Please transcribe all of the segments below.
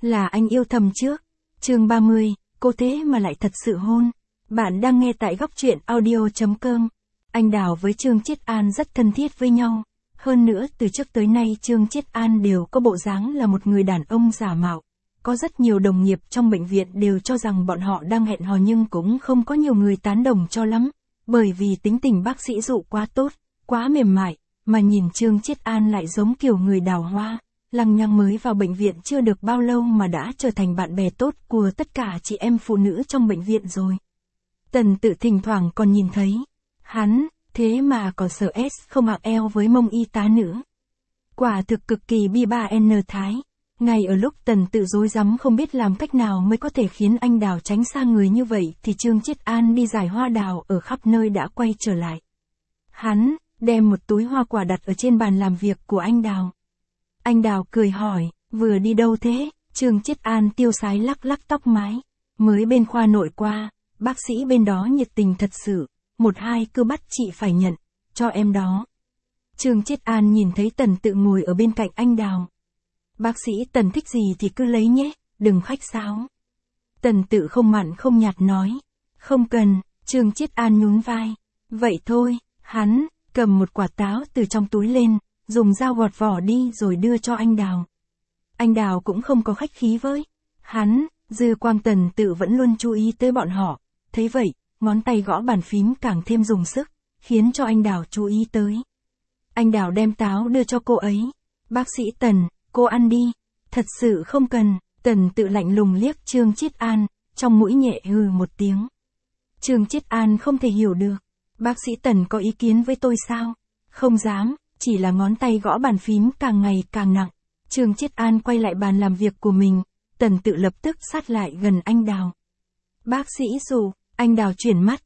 Là anh yêu thầm trước. Chương 30, cô thế mà lại thật sự hôn. Bạn đang nghe tại góc truyện audio.com. Anh Đào với Trương Chiết An rất thân thiết với nhau. Hơn nữa từ trước tới nay Trương Chiết An đều có bộ dáng là một người đàn ông giả mạo. Có rất nhiều đồng nghiệp trong bệnh viện đều cho rằng bọn họ đang hẹn hò nhưng cũng không có nhiều người tán đồng cho lắm. Bởi vì tính tình bác sĩ Dụ quá tốt, quá mềm mại, mà nhìn Trương Chiết An lại giống kiểu người đào hoa. Lăng nhăng mới vào bệnh viện chưa được bao lâu mà đã trở thành bạn bè tốt của tất cả chị em phụ nữ trong bệnh viện rồi. Tần Tự thỉnh thoảng còn nhìn thấy hắn, thế mà còn sợ S không mặc eo với mông y tá nữ. Quả thực cực kỳ bi ba n thái. Ngay ở lúc Tần Tự rối rắm không biết làm cách nào mới có thể khiến anh Đào tránh xa người như vậy thì Trương Chiết An đi giải hoa đào ở khắp nơi đã quay trở lại. Hắn đem một túi hoa quả đặt ở trên bàn làm việc của anh Đào. Anh Đào cười hỏi, vừa đi đâu thế? Trương Chiết An tiêu sái lắc lắc tóc mái. Mới bên khoa nội qua, bác sĩ bên đó nhiệt tình thật sự, một hai cứ bắt chị phải nhận, cho em đó. Trương Chiết An nhìn thấy Tần Tự ngồi ở bên cạnh anh Đào. Bác sĩ Tần thích gì thì cứ lấy nhé, đừng khách sáo. Tần Tự không mặn không nhạt nói. Không cần, Trương Chiết An nhún vai. Vậy thôi, hắn cầm một quả táo từ trong túi lên, dùng dao gọt vỏ đi rồi đưa cho anh Đào. Anh Đào cũng không có khách khí với hắn, dư quang. Tần Tự vẫn luôn chú ý tới bọn họ. Thấy vậy, ngón tay gõ bàn phím càng thêm dùng sức, khiến cho anh Đào chú ý tới. Anh Đào đem táo đưa cho cô ấy. Bác sĩ Tần, cô ăn đi. Thật sự không cần. Tần Tự lạnh lùng liếc Trương Chiết An, trong mũi nhẹ hừ một tiếng. Trương Chiết An không thể hiểu được. Bác sĩ Tần có ý kiến với tôi sao? Không dám, chỉ là ngón tay gõ bàn phím càng ngày càng nặng. Trương Chiết An quay lại bàn làm việc của mình. Tần Tự lập tức sát lại gần anh Đào. Bác sĩ Dụ, anh Đào chuyển mắt,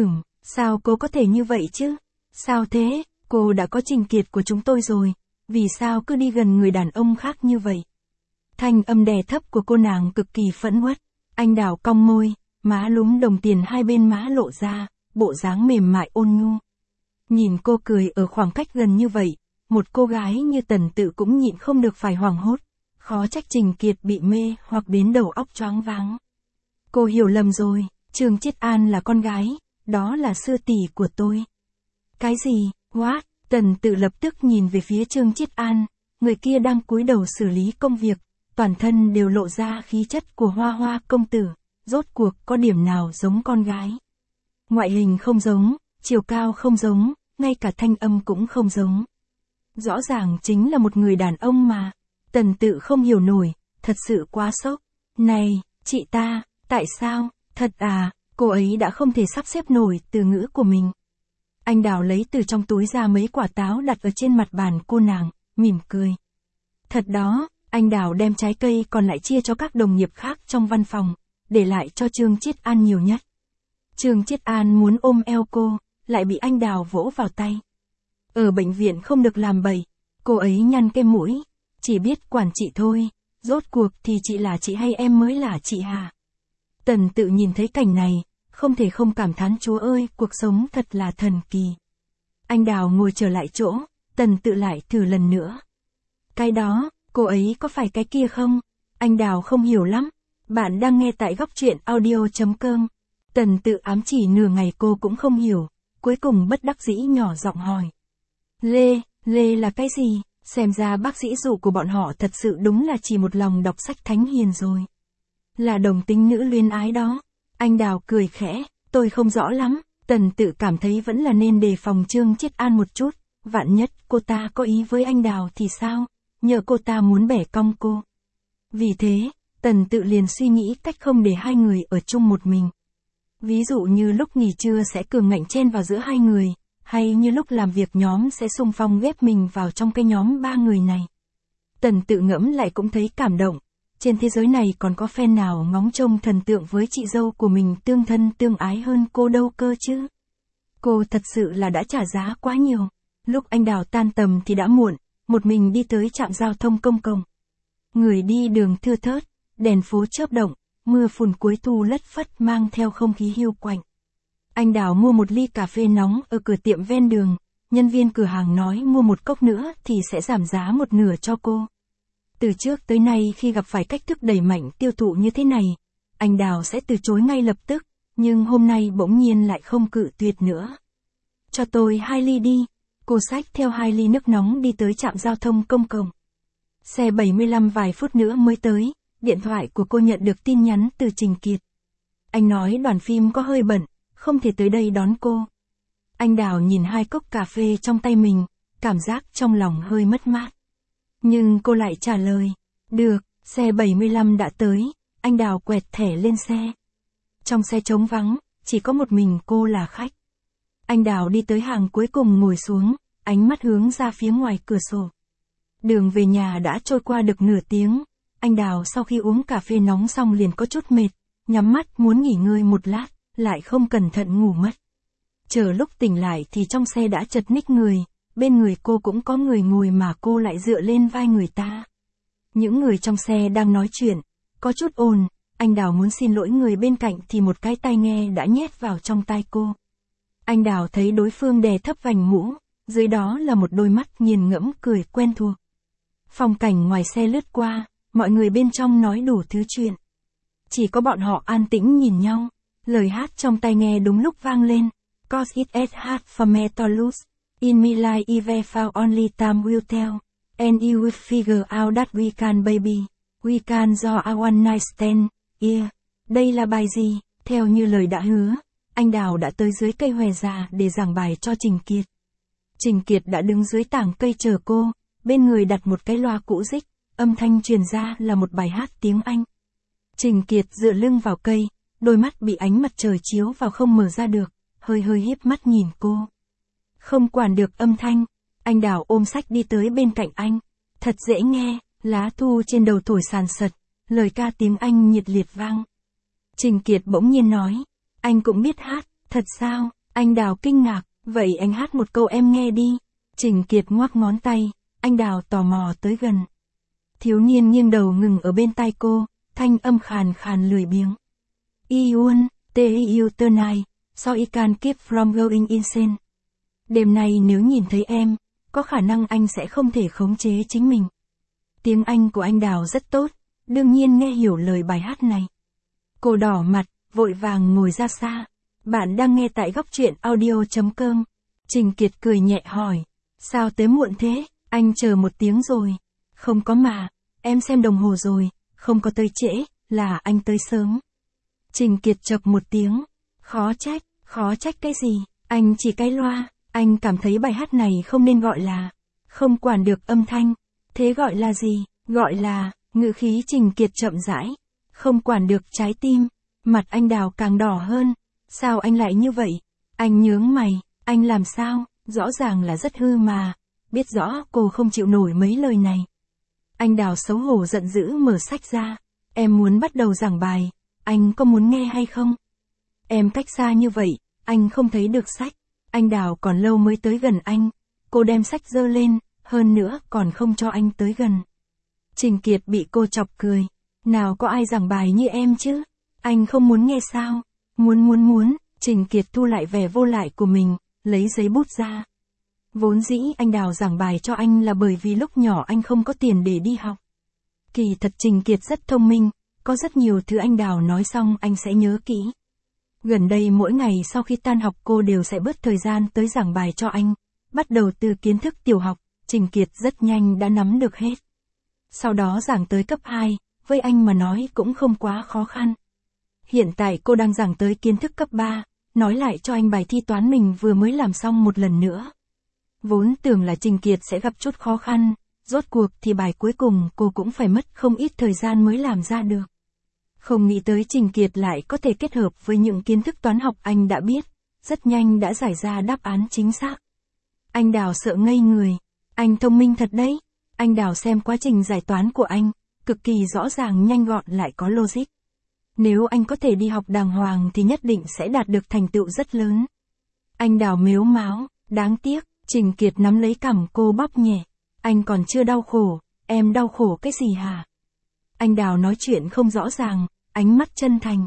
sao cô có thể như vậy chứ? Sao thế, cô đã có Trình Kiệt của chúng tôi rồi, vì sao cứ đi gần người đàn ông khác như vậy? Thanh âm đè thấp của cô nàng cực kỳ phẫn uất. Anh Đào cong môi, má lúm đồng tiền hai bên má lộ ra, bộ dáng mềm mại ôn nhu. Nhìn cô cười ở khoảng cách gần như vậy, một cô gái như Tần Tự cũng nhịn không được phải hoảng hốt. Khó trách Trình Kiệt bị mê hoặc đến đầu óc choáng váng. Cô hiểu lầm rồi, Trương Chiết An là con gái, đó là sư tỷ của tôi. Cái gì? What? Tần Tự lập tức nhìn về phía Trương Chiết An, người kia đang cúi đầu xử lý công việc, toàn thân đều lộ ra khí chất của Hoa Hoa công tử, rốt cuộc có điểm nào giống con gái. Ngoại hình không giống, chiều cao không giống, ngay cả thanh âm cũng không giống. Rõ ràng chính là một người đàn ông mà. Tần Tự không hiểu nổi, thật sự quá sốc. Này, chị ta, tại sao, thật à, cô ấy đã không thể sắp xếp nổi từ ngữ của mình. Anh Đào lấy từ trong túi ra mấy quả táo đặt ở trên mặt bàn cô nàng, mỉm cười. Thật đó, anh Đào đem trái cây còn lại chia cho các đồng nghiệp khác trong văn phòng, để lại cho Trương Chiết An nhiều nhất. Trương Chiết An muốn ôm eo cô, lại bị anh Đào vỗ vào tay. Ở bệnh viện không được làm bậy, cô ấy nhăn cái mũi, chỉ biết quản chị thôi, rốt cuộc thì chị là chị hay em mới là chị hả? Tần Tự nhìn thấy cảnh này, không thể không cảm thán Chúa ơi, cuộc sống thật là thần kỳ. Anh Đào ngồi trở lại chỗ, Tần Tự lại thử lần nữa. Cái đó, cô ấy có phải cái kia không? Anh Đào không hiểu lắm. Bạn đang nghe tại góc truyện audio.com. Tần Tự ám chỉ nửa ngày cô cũng không hiểu, cuối cùng bất đắc dĩ nhỏ giọng hỏi. Lê là cái gì? Xem ra bác sĩ Dụ của bọn họ thật sự đúng là chỉ một lòng đọc sách thánh hiền rồi. Là đồng tính nữ luyến ái đó. Anh Đào cười khẽ, tôi không rõ lắm. Tần Tự cảm thấy vẫn là nên đề phòng Trương Chiết An một chút, vạn nhất cô ta có ý với anh Đào thì sao? Nhờ cô ta muốn bẻ cong cô. Vì thế, Tần Tự liền suy nghĩ cách không để hai người ở chung một mình. Ví dụ như lúc nghỉ trưa sẽ cường ngạnh chen vào giữa hai người, hay như lúc làm việc nhóm sẽ xung phong ghép mình vào trong cái nhóm ba người này. Tần Tự ngẫm lại cũng thấy cảm động. Trên thế giới này còn có fan nào ngóng trông thần tượng với chị dâu của mình tương thân tương ái hơn cô đâu cơ chứ? Cô thật sự là đã trả giá quá nhiều. Lúc anh Đào tan tầm thì đã muộn, một mình đi tới trạm giao thông công cộng. Người đi đường thưa thớt, đèn phố chớp động, mưa phùn cuối thu lất phất mang theo không khí hiu quạnh. Anh Đào mua một ly cà phê nóng ở cửa tiệm ven đường, nhân viên cửa hàng nói mua một cốc nữa thì sẽ giảm giá một nửa cho cô. Từ trước tới nay khi gặp phải cách thức đẩy mạnh tiêu thụ như thế này, anh Đào sẽ từ chối ngay lập tức, nhưng hôm nay bỗng nhiên lại không cự tuyệt nữa. Cho tôi 2 ly đi. Cô xách theo 2 ly nước nóng đi tới trạm giao thông công cộng. Xe 75 vài phút nữa mới tới, điện thoại của cô nhận được tin nhắn từ Trình Kiệt. Anh nói đoàn phim có hơi bận, không thể tới đây đón cô. Anh Đào nhìn 2 cốc cà phê trong tay mình, cảm giác trong lòng hơi mất mát. Nhưng cô lại trả lời, được, xe 75 đã tới, anh Đào quẹt thẻ lên xe. Trong xe trống vắng, chỉ có một mình cô là khách. Anh Đào đi tới hàng cuối cùng ngồi xuống, ánh mắt hướng ra phía ngoài cửa sổ. Đường về nhà đã trôi qua được nửa tiếng, anh Đào sau khi uống cà phê nóng xong liền có chút mệt, nhắm mắt muốn nghỉ ngơi một lát, lại không cẩn thận ngủ mất. Chờ lúc tỉnh lại thì trong xe đã chật ních người, bên người cô cũng có người ngồi mà cô lại dựa lên vai người ta. Những người trong xe đang nói chuyện, có chút ồn, anh Đào muốn xin lỗi người bên cạnh thì một cái tai nghe đã nhét vào trong tai cô. Anh Đào thấy đối phương đè thấp vành mũ, dưới đó là một đôi mắt nghiền ngẫm cười quen thuộc. Phong cảnh ngoài xe lướt qua, mọi người bên trong nói đủ thứ chuyện. Chỉ có bọn họ an tĩnh nhìn nhau, lời hát trong tai nghe đúng lúc vang lên. Cause it is hard for me to lose. In my life I've found only time will tell. And you will figure out that we can baby. We can do a one night stand. Yeah. Đây là bài gì? Theo như lời đã hứa, anh Đào đã tới dưới cây hòe già để giảng bài cho Trình Kiệt. Trình Kiệt đã đứng dưới tảng cây chờ cô, bên người đặt một cái loa cũ rích, âm thanh truyền ra là một bài hát tiếng Anh. Trình Kiệt dựa lưng vào cây, đôi mắt bị ánh mặt trời chiếu vào không mở ra được, hơi híp mắt nhìn cô. Không quản được âm thanh, anh Đào ôm sách đi tới bên cạnh anh. Thật dễ nghe, lá thu trên đầu thổi sàn sật, lời ca tiếng Anh nhiệt liệt vang. Trình Kiệt bỗng nhiên nói, anh cũng biết hát, thật sao? Anh Đào kinh ngạc, vậy anh hát một câu em nghe đi. Trình Kiệt ngoắc ngón tay, anh Đào tò mò tới gần. Thiếu niên nghiêng đầu ngừng ở bên tai cô, thanh âm khàn khàn lười biếng. Iun, te yêu tơ này, so I can keep from going insane. Đêm nay nếu nhìn thấy em, có khả năng anh sẽ không thể khống chế chính mình. Tiếng Anh của anh Đào rất tốt, đương nhiên nghe hiểu lời bài hát này. Cô đỏ mặt, vội vàng ngồi ra xa. Bạn đang nghe tại góc truyện audio.com. Trình Kiệt cười nhẹ hỏi, sao tới muộn thế, anh chờ một tiếng rồi. Không có mà, em xem đồng hồ rồi, không có tới trễ, là anh tới sớm. Trình Kiệt chậc một tiếng, khó trách cái gì, anh chỉ cái loa, anh cảm thấy bài hát này không nên gọi là, không quản được âm thanh, thế gọi là gì, gọi là, ngữ khí Trình Kiệt chậm rãi, không quản được trái tim, mặt anh Đào càng đỏ hơn, sao anh lại như vậy, anh nhướng mày, anh làm sao, rõ ràng là rất hư mà, biết rõ cô không chịu nổi mấy lời này. Anh Đào xấu hổ giận dữ mở sách ra, em muốn bắt đầu giảng bài, anh có muốn nghe hay không? Em cách xa như vậy, anh không thấy được sách. Anh Đào còn lâu mới tới gần anh, cô đem sách giơ lên, hơn nữa còn không cho anh tới gần. Trình Kiệt bị cô chọc cười, nào có ai giảng bài như em chứ, anh không muốn nghe sao? Muốn. Trình Kiệt thu lại vẻ vô lại của mình, lấy giấy bút ra. Vốn dĩ anh Đào giảng bài cho anh là bởi vì lúc nhỏ anh không có tiền để đi học. Kỳ thật Trình Kiệt rất thông minh, có rất nhiều thứ anh Đào nói xong anh sẽ nhớ kỹ. Gần đây mỗi ngày sau khi tan học cô đều sẽ bớt thời gian tới giảng bài cho anh. Bắt đầu từ kiến thức tiểu học, Trình Kiệt rất nhanh đã nắm được hết. Sau đó giảng tới cấp 2, với anh mà nói cũng không quá khó khăn. Hiện tại cô đang giảng tới kiến thức cấp 3, nói lại cho anh bài thi toán mình vừa mới làm xong một lần nữa. Vốn tưởng là Trình Kiệt sẽ gặp chút khó khăn, rốt cuộc thì bài cuối cùng cô cũng phải mất không ít thời gian mới làm ra được. Không nghĩ tới Trình Kiệt lại có thể kết hợp với những kiến thức toán học anh đã biết, rất nhanh đã giải ra đáp án chính xác. Anh Đào sợ ngây người, anh thông minh thật đấy. Anh Đào xem quá trình giải toán của anh, cực kỳ rõ ràng nhanh gọn lại có logic. Nếu anh có thể đi học đàng hoàng thì nhất định sẽ đạt được thành tựu rất lớn. Anh Đào mếu máo, đáng tiếc, Trình Kiệt nắm lấy cằm cô bóp nhẹ. Anh còn chưa đau khổ, em đau khổ cái gì hả? Anh Đào nói chuyện không rõ ràng, ánh mắt chân thành.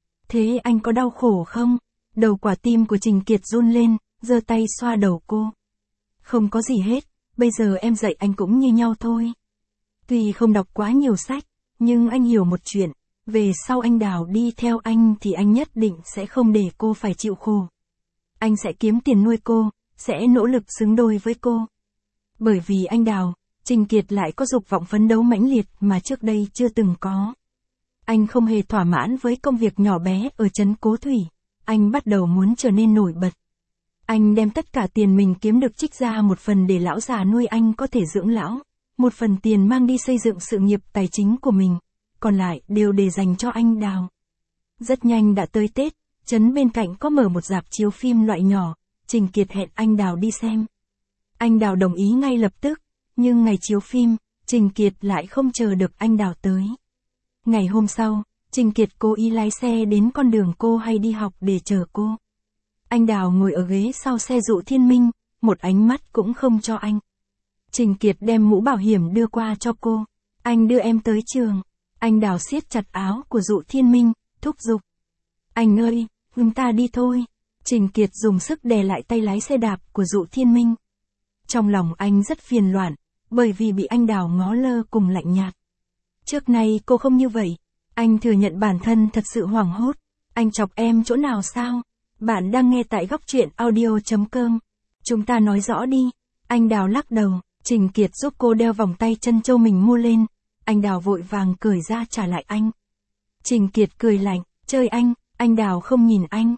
Thế anh có đau khổ không? Đầu quả tim của Trình Kiệt run lên, giơ tay xoa đầu cô. Không có gì hết, bây giờ em dạy anh cũng như nhau thôi. Tuy không đọc quá nhiều sách, nhưng anh hiểu một chuyện, về sau anh Đào đi theo anh thì anh nhất định sẽ không để cô phải chịu khổ. Anh sẽ kiếm tiền nuôi cô, sẽ nỗ lực xứng đôi với cô. Bởi vì anh Đào, Trình Kiệt lại có dục vọng phấn đấu mãnh liệt mà trước đây chưa từng có. Anh không hề thỏa mãn với công việc nhỏ bé ở trấn Cố Thủy, anh bắt đầu muốn trở nên nổi bật. Anh đem tất cả tiền mình kiếm được trích ra một phần để lão già nuôi anh có thể dưỡng lão, một phần tiền mang đi xây dựng sự nghiệp tài chính của mình, còn lại đều để dành cho anh Đào. Rất nhanh đã tới Tết, trấn bên cạnh có mở một rạp chiếu phim loại nhỏ, Trình Kiệt hẹn anh Đào đi xem. Anh Đào đồng ý ngay lập tức, nhưng ngày chiếu phim, Trình Kiệt lại không chờ được anh Đào tới. Ngày hôm sau, Trình Kiệt cố ý lái xe đến con đường cô hay đi học để chờ cô. Anh Đào ngồi ở ghế sau xe Dụ Thiên Minh, một ánh mắt cũng không cho anh. Trình Kiệt đem mũ bảo hiểm đưa qua cho cô. Anh đưa em tới trường. Anh Đào siết chặt áo của Dụ Thiên Minh, thúc giục. Anh ơi, chúng ta đi thôi. Trình Kiệt dùng sức đè lại tay lái xe đạp của Dụ Thiên Minh. Trong lòng anh rất phiền loạn, bởi vì bị anh Đào ngó lơ cùng lạnh nhạt. Trước nay cô không như vậy. Anh thừa nhận bản thân thật sự hoảng hốt. Anh chọc em chỗ nào sao? Bạn đang nghe tại góc truyện audio.com. Chúng ta nói rõ đi. Anh Đào lắc đầu. Trình Kiệt giúp cô đeo vòng tay chân châu mình mua lên. Anh Đào vội vàng cởi ra trả lại anh. Trình Kiệt cười lạnh. Chơi anh Đào không nhìn anh.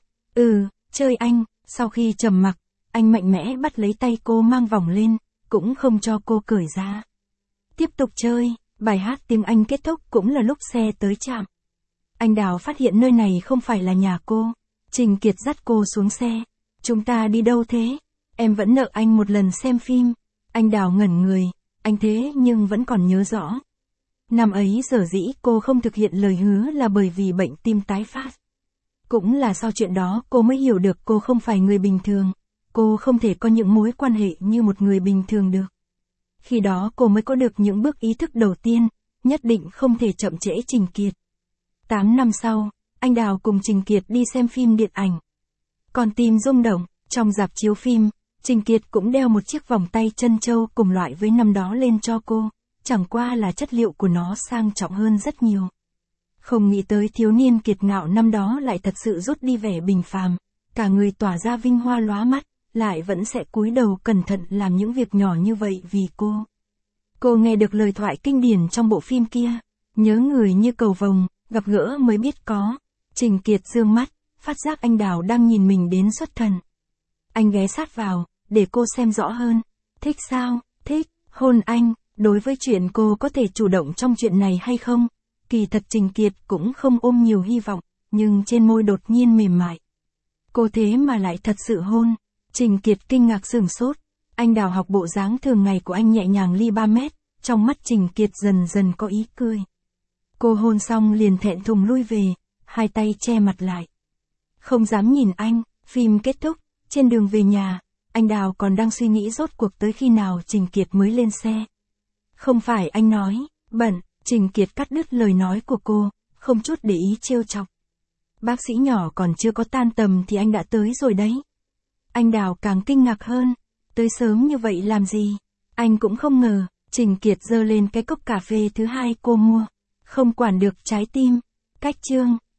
Chơi anh. Sau khi trầm mặc, anh mạnh mẽ bắt lấy tay cô mang vòng lên, cũng không cho cô cởi ra. Tiếp tục chơi. Bài hát tiếng Anh kết thúc cũng là lúc xe tới trạm. Anh Đào phát hiện nơi này không phải là nhà cô. Trình Kiệt dắt cô xuống xe. Chúng ta đi đâu thế? Em vẫn nợ anh một lần xem phim. Anh Đào ngẩn người, anh thế nhưng vẫn còn nhớ rõ. Năm ấy sở dĩ cô không thực hiện lời hứa là bởi vì bệnh tim tái phát. Cũng là sau chuyện đó cô mới hiểu được cô không phải người bình thường. Cô không thể có những mối quan hệ như một người bình thường được. Khi đó cô mới có được những bước ý thức đầu tiên, nhất định không thể chậm trễ Trình Kiệt. 8 năm sau, anh Đào cùng Trình Kiệt đi xem phim điện ảnh. Con tim rung động, trong rạp chiếu phim, Trình Kiệt cũng đeo một chiếc vòng tay chân châu cùng loại với năm đó lên cho cô, chẳng qua là chất liệu của nó sang trọng hơn rất nhiều. Không nghĩ tới thiếu niên kiệt ngạo năm đó lại thật sự rút đi vẻ bình phàm, cả người tỏa ra vinh hoa lóa mắt, lại vẫn sẽ cúi đầu cẩn thận làm những việc nhỏ như vậy vì cô. Cô nghe được lời thoại kinh điển trong bộ phim kia, nhớ người như cầu vồng, gặp gỡ mới biết có. Trình Kiệt dương mắt, phát giác anh Đào đang nhìn mình đến xuất thần. Anh ghé sát vào, để cô xem rõ hơn. Thích sao? Thích, hôn anh. Đối với chuyện cô có thể chủ động trong chuyện này hay không, kỳ thật Trình Kiệt cũng không ôm nhiều hy vọng, nhưng trên môi đột nhiên mềm mại. Cô thế mà lại thật sự hôn. Trình Kiệt kinh ngạc sửng sốt. Anh Đào học bộ dáng thường ngày của anh nhẹ nhàng ly 3 mét, trong mắt Trình Kiệt dần dần có ý cười. Cô hôn xong liền thẹn thùng lui về, hai tay che mặt lại. Không dám nhìn anh. Phim kết thúc, trên đường về nhà, anh Đào còn đang suy nghĩ rốt cuộc tới khi nào Trình Kiệt mới lên xe. Không phải anh nói, bận. Trình Kiệt cắt đứt lời nói của cô, không chút để ý trêu chọc. Bác sĩ nhỏ còn chưa có tan tầm thì anh đã tới rồi đấy. Anh Đào càng kinh ngạc hơn, tới sớm như vậy làm gì? Anh cũng không ngờ. Trình Kiệt giơ lên cái cốc cà phê thứ hai cô mua. Không quản được trái tim. Cách chương.